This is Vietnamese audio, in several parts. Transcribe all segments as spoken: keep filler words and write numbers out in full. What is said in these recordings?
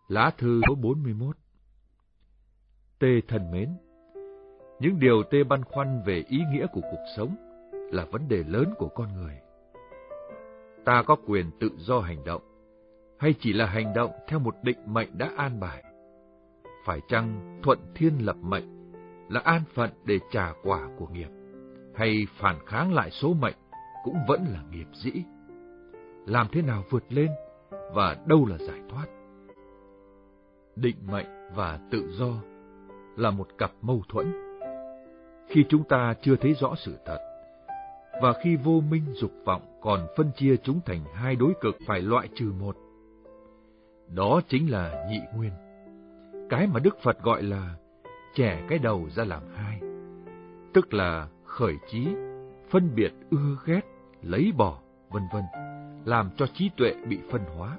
Lá thư số bốn mươi mốt. Tê thân mến, những điều Tê băn khoăn về ý nghĩa của cuộc sống là vấn đề lớn của con người. Ta có quyền tự do hành động, hay chỉ là hành động theo một định mệnh đã an bài? Phải chăng thuận thiên lập mệnh là an phận để trả quả của nghiệp, hay phản kháng lại số mệnh cũng vẫn là nghiệp dĩ? Làm thế nào vượt lên, và đâu là giải thoát? Định mệnh và tự do là một cặp mâu thuẫn. Khi chúng ta chưa thấy rõ sự thật, và khi vô minh dục vọng còn phân chia chúng thành hai đối cực phải loại trừ một, đó chính là nhị nguyên, cái mà Đức Phật gọi là chẻ cái đầu ra làm hai, tức là khởi chí, phân biệt ưa ghét, lấy bỏ, vân vân, làm cho trí tuệ bị phân hóa.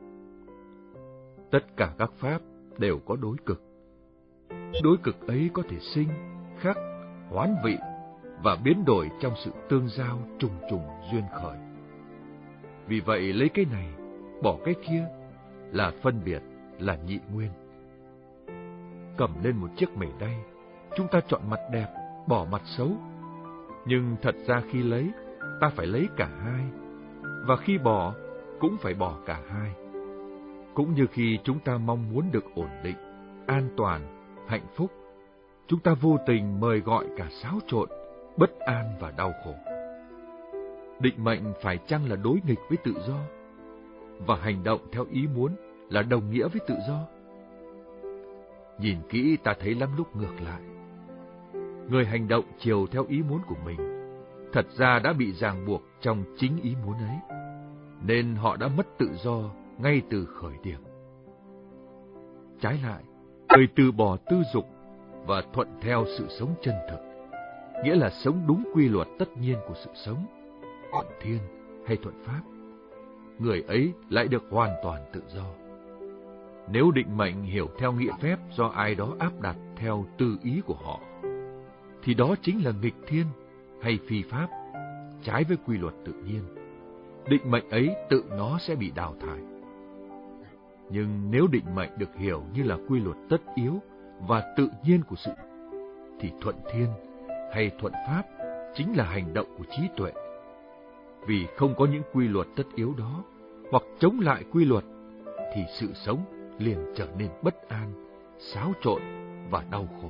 Tất cả các pháp đều có đối cực. Đối cực ấy có thể sinh, khắc, hoán vị và biến đổi trong sự tương giao trùng trùng duyên khởi. Vì vậy lấy cái này, bỏ cái kia là phân biệt, là nhị nguyên. Cầm lên một chiếc mề đay, chúng ta chọn mặt đẹp, bỏ mặt xấu. Nhưng thật ra khi lấy, ta phải lấy cả hai, và khi bỏ, cũng phải bỏ cả hai. Cũng như khi chúng ta mong muốn được ổn định, an toàn, hạnh phúc, chúng ta vô tình mời gọi cả xáo trộn, bất an và đau khổ. Định mệnh phải chăng là đối nghịch với tự do? Và hành động theo ý muốn là đồng nghĩa với tự do? Nhìn kỹ ta thấy lắm lúc ngược lại. Người hành động chiều theo ý muốn của mình, thật ra đã bị ràng buộc trong chính ý muốn ấy, nên họ đã mất tự do ngay từ khởi điểm. Trái lại, người từ bỏ tư dục và thuận theo sự sống chân thực, nghĩa là sống đúng quy luật tất nhiên của sự sống, thuận thiên hay thuận pháp, người ấy lại được hoàn toàn tự do. Nếu định mệnh hiểu theo nghĩa phép do ai đó áp đặt theo tư ý của họ, thì đó chính là nghịch thiên hay phi pháp, trái với quy luật tự nhiên. Định mệnh ấy tự nó sẽ bị đào thải. Nhưng nếu định mệnh được hiểu như là quy luật tất yếu và tự nhiên của sự, thì thuận thiên hay thuận pháp chính là hành động của trí tuệ. Vì không có những quy luật tất yếu đó, hoặc chống lại quy luật, thì sự sống liền trở nên bất an, xáo trộn và đau khổ.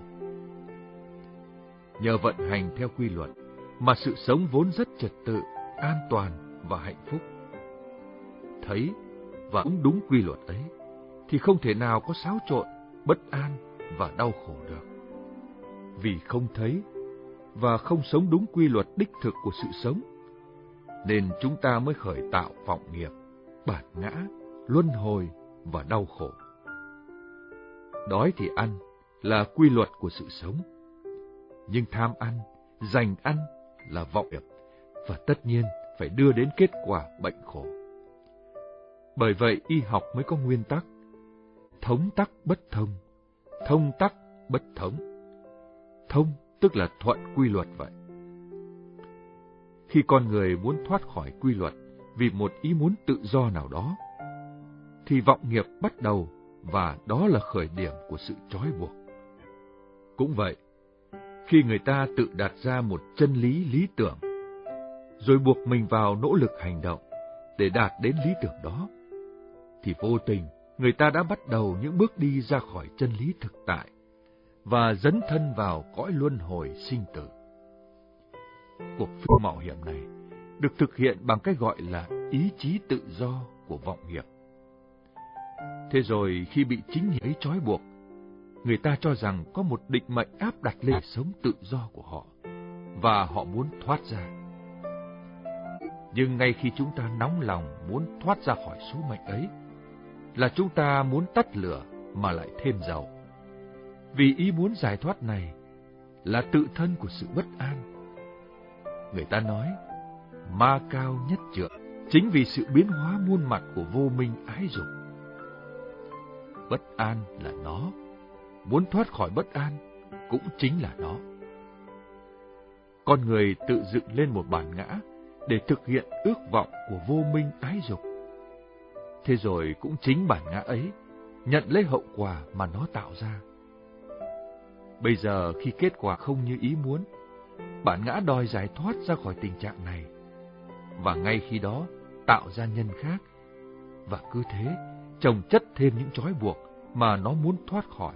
Nhờ vận hành theo quy luật mà sự sống vốn rất trật tự, an toàn và hạnh phúc. Thấy và đúng đúng quy luật ấy, thì không thể nào có xáo trộn, bất an và đau khổ được. Vì không thấy và không sống đúng quy luật đích thực của sự sống, nên chúng ta mới khởi tạo vọng nghiệp, bản ngã, luân hồi và đau khổ. Đói thì ăn là quy luật của sự sống, nhưng tham ăn, giành ăn là vọng nghiệp, và tất nhiên phải đưa đến kết quả bệnh khổ. Bởi vậy y học mới có nguyên tắc: thống tắc bất thông, thông tắc bất thống. Thông tức là thuận quy luật vậy. Khi con người muốn thoát khỏi quy luật vì một ý muốn tự do nào đó, thì vọng nghiệp bắt đầu, và đó là khởi điểm của sự trói buộc. Cũng vậy, khi người ta tự đặt ra một chân lý lý tưởng, rồi buộc mình vào nỗ lực hành động để đạt đến lý tưởng đó, thì vô tình người ta đã bắt đầu những bước đi ra khỏi chân lý thực tại và dấn thân vào cõi luân hồi sinh tử. Cuộc phiêu mạo hiểm này được thực hiện bằng cái gọi là ý chí tự do của vọng nghiệp. Thế rồi khi bị chính nghĩa ấy trói buộc, người ta cho rằng có một định mệnh áp đặt lên sống tự do của họ, và họ muốn thoát ra. Nhưng ngay khi chúng ta nóng lòng muốn thoát ra khỏi số mệnh ấy, là chúng ta muốn tắt lửa mà lại thêm dầu. Vì ý muốn giải thoát này là tự thân của sự bất an. Người ta nói, ma cao nhất trượng, chính vì sự biến hóa muôn mặt của vô minh ái dục. Bất an là nó, muốn thoát khỏi bất an cũng chính là nó. Con người tự dựng lên một bản ngã để thực hiện ước vọng của vô minh ái dục. Thế rồi cũng chính bản ngã ấy nhận lấy hậu quả mà nó tạo ra. Bây giờ khi kết quả không như ý muốn, bản ngã đòi giải thoát ra khỏi tình trạng này, và ngay khi đó tạo ra nhân khác, và cứ thế chồng chất thêm những trói buộc mà nó muốn thoát khỏi.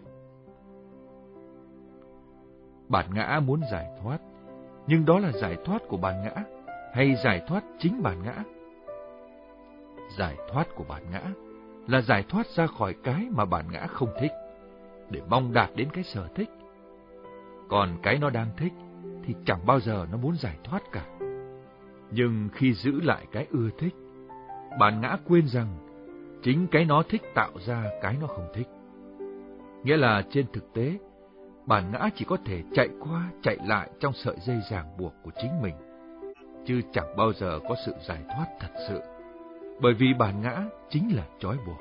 Bản ngã muốn giải thoát, nhưng đó là giải thoát của bản ngã hay giải thoát chính bản ngã? Giải thoát của bản ngã là giải thoát ra khỏi cái mà bản ngã không thích, để mong đạt đến cái sở thích. Còn cái nó đang thích thì chẳng bao giờ nó muốn giải thoát cả. Nhưng khi giữ lại cái ưa thích, bản ngã quên rằng chính cái nó thích tạo ra cái nó không thích. Nghĩa là trên thực tế, bản ngã chỉ có thể chạy qua chạy lại trong sợi dây ràng buộc của chính mình, chứ chẳng bao giờ có sự giải thoát thật sự, bởi vì bản ngã chính là trói buộc.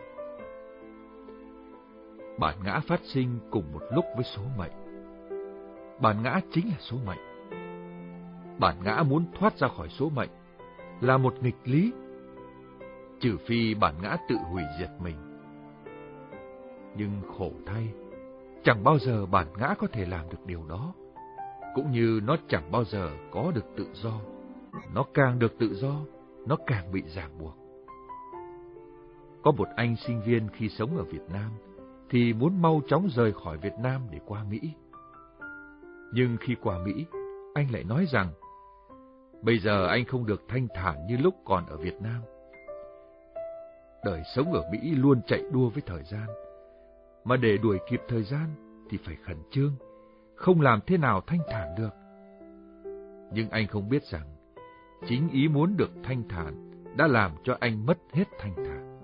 Bản ngã phát sinh cùng một lúc với số mệnh. Bản ngã chính là số mệnh. Bản ngã muốn thoát ra khỏi số mệnh là một nghịch lý, trừ phi bản ngã tự hủy diệt mình. Nhưng khổ thay, chẳng bao giờ bản ngã có thể làm được điều đó, cũng như nó chẳng bao giờ có được tự do. Nó càng được tự do, nó càng bị ràng buộc. Có một anh sinh viên khi sống ở Việt Nam thì muốn mau chóng rời khỏi Việt Nam để qua Mỹ. Nhưng khi qua Mỹ, anh lại nói rằng bây giờ anh không được thanh thản như lúc còn ở Việt Nam. Đời sống ở Mỹ luôn chạy đua với thời gian, mà để đuổi kịp thời gian thì phải khẩn trương, không làm thế nào thanh thản được. Nhưng anh không biết rằng chính ý muốn được thanh thản đã làm cho anh mất hết thanh thản.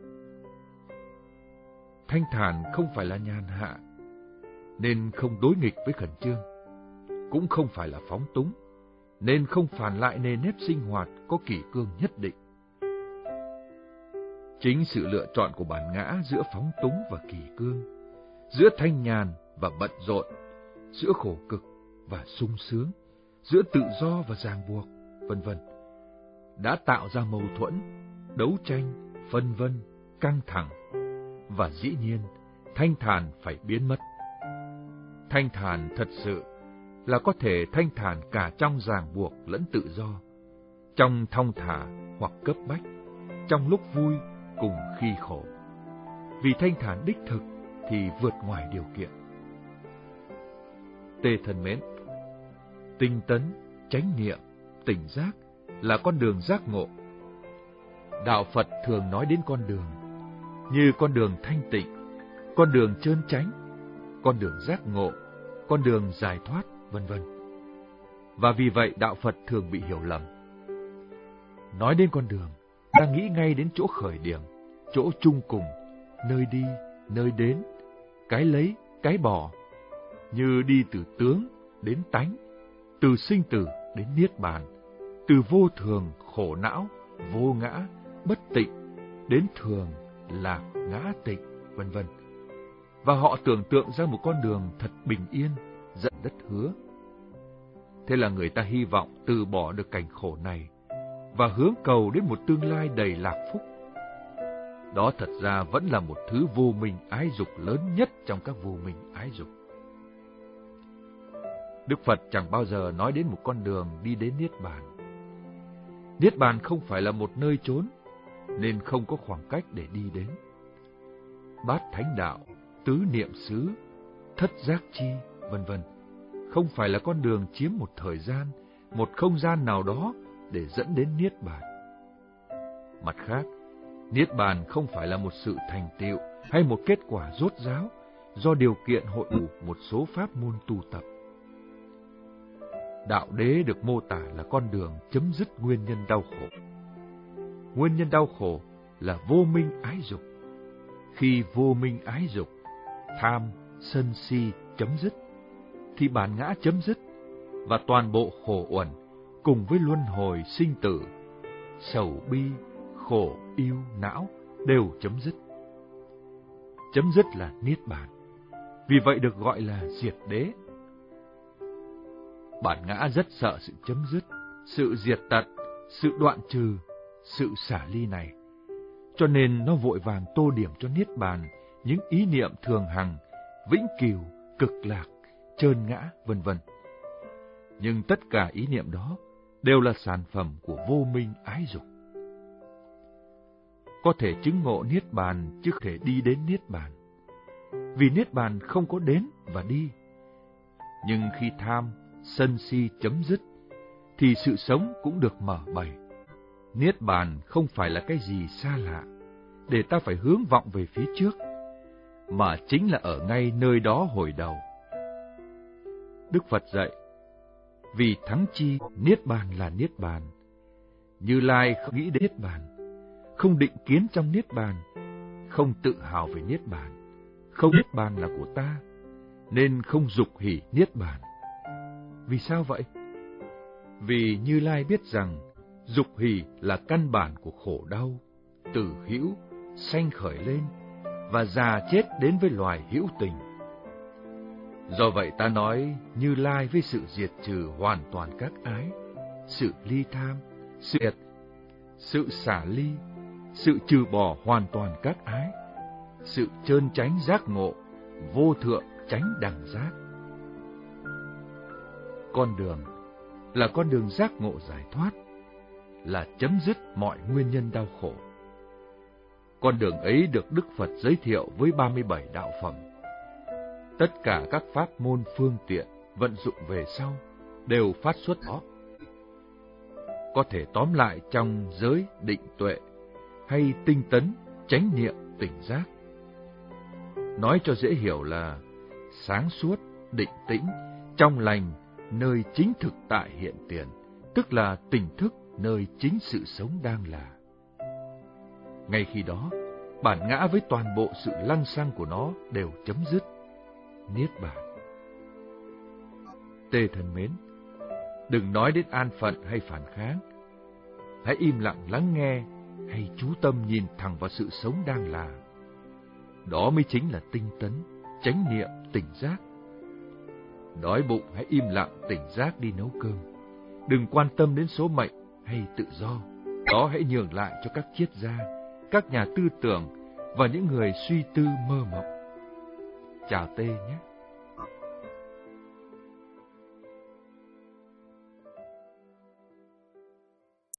Thanh thản không phải là nhàn hạ, nên không đối nghịch với khẩn trương, cũng không phải là phóng túng, nên không phản lại nề nếp sinh hoạt có kỷ cương nhất định. Chính sự lựa chọn của bản ngã giữa phóng túng và kỷ cương, giữa thanh nhàn và bận rộn, giữa khổ cực và sung sướng, giữa tự do và ràng buộc, vân vân, đã tạo ra mâu thuẫn, đấu tranh, phân vân, căng thẳng, và dĩ nhiên thanh thản phải biến mất. Thanh thản thật sự là có thể thanh thản cả trong ràng buộc lẫn tự do, trong thong thả hoặc cấp bách, trong lúc vui cùng khi khổ. Vì thanh thản đích thực thì vượt ngoài điều kiện. Tê thân mến, tinh tấn, chánh niệm, tỉnh giác là con đường giác ngộ. Đạo Phật thường nói đến con đường như con đường thanh tịnh, con đường trơn chánh, con đường giác ngộ, con đường giải thoát, vân vân. Và vì vậy đạo Phật thường bị hiểu lầm. Nói đến con đường, ta nghĩ ngay đến chỗ khởi điểm, chỗ chung cùng, nơi đi, nơi đến, cái lấy, cái bỏ, như đi từ tướng đến tánh, từ sinh tử đến niết bàn, từ vô thường, khổ não, vô ngã, bất tịnh đến thường, lạc, ngã tịnh, vân vân. Và họ tưởng tượng ra một con đường thật bình yên, dẫn đất hứa. Thế là người ta hy vọng từ bỏ được cảnh khổ này và hướng cầu đến một tương lai đầy lạc phúc. Đó thật ra vẫn là một thứ vô minh ái dục lớn nhất trong các vô minh ái dục. Đức Phật chẳng bao giờ nói đến một con đường đi đến Niết Bàn. Niết Bàn không phải là một nơi chốn, nên không có khoảng cách để đi đến. Bát Thánh Đạo, Tứ Niệm xứ, Thất Giác chi, vân vân không phải là con đường chiếm một thời gian, một không gian nào đó để dẫn đến Niết Bàn. Mặt khác, Niết Bàn không phải là một sự thành tựu hay một kết quả rốt ráo do điều kiện hội đủ một số pháp môn tu tập. Đạo đế được mô tả là con đường chấm dứt nguyên nhân đau khổ. Nguyên nhân đau khổ là vô minh ái dục. Khi vô minh ái dục, tham, sân si chấm dứt, thì bản ngã chấm dứt, và toàn bộ khổ uẩn cùng với luân hồi sinh tử, sầu bi, khổ yêu não đều chấm dứt. Chấm dứt là Niết Bàn, vì vậy được gọi là diệt đế. Bản ngã rất sợ sự chấm dứt, sự diệt tận, sự đoạn trừ, sự xả ly này, cho nên nó vội vàng tô điểm cho Niết Bàn những ý niệm thường hằng, vĩnh cửu, cực lạc, trơn ngã, vân vân. Nhưng tất cả ý niệm đó đều là sản phẩm của vô minh ái dục. Có thể chứng ngộ niết bàn chứ không thể đi đến niết bàn, vì niết bàn không có đến và đi. Nhưng khi tham, sân si chấm dứt, thì sự sống cũng được mở bày. Niết bàn không phải là cái gì xa lạ, để ta phải hướng vọng về phía trước, mà chính là ở ngay nơi đó hồi đầu. Đức Phật dạy, vì thắng chi niết bàn là niết bàn. Như Lai không nghĩ đến niết bàn, không định kiến trong niết bàn, không tự hào về niết bàn, không niết bàn là của ta, nên không dục hỷ niết bàn. Vì sao vậy? Vì Như Lai biết rằng dục hỷ là căn bản của khổ đau, từ hữu sanh khởi lên và già chết đến với loài hữu tình. Do vậy ta nói Như Lai với sự diệt trừ hoàn toàn các ái, sự ly tham, sự diệt, sự xả ly, sự trừ bỏ hoàn toàn các ái, sự trơn chánh giác ngộ, vô thượng chánh đẳng giác. Con đường là con đường giác ngộ giải thoát, là chấm dứt mọi nguyên nhân đau khổ. Con đường ấy được Đức Phật giới thiệu với ba mươi bảy đạo phẩm. Tất cả các pháp môn phương tiện vận dụng về sau đều phát xuất đó. Có thể tóm lại trong giới định tuệ hay tinh tấn chánh niệm tỉnh giác. Nói cho dễ hiểu là sáng suốt, định tĩnh, trong lành nơi chính thực tại hiện tiền, tức là tỉnh thức nơi chính sự sống đang là. Ngay khi đó, bản ngã với toàn bộ sự lăng xăng của nó đều chấm dứt, niết bàn. Tê thân mến, đừng nói đến an phận hay phản kháng. Hãy im lặng lắng nghe hay chú tâm nhìn thẳng vào sự sống đang là. Đó mới chính là tinh tấn, chánh niệm, tỉnh giác. Đói bụng hãy im lặng tỉnh giác đi nấu cơm. Đừng quan tâm đến số mệnh hay tự do. Đó hãy nhường lại cho các triết gia, các nhà tư tưởng và những người suy tư mơ mộng. Chào Tê nhé.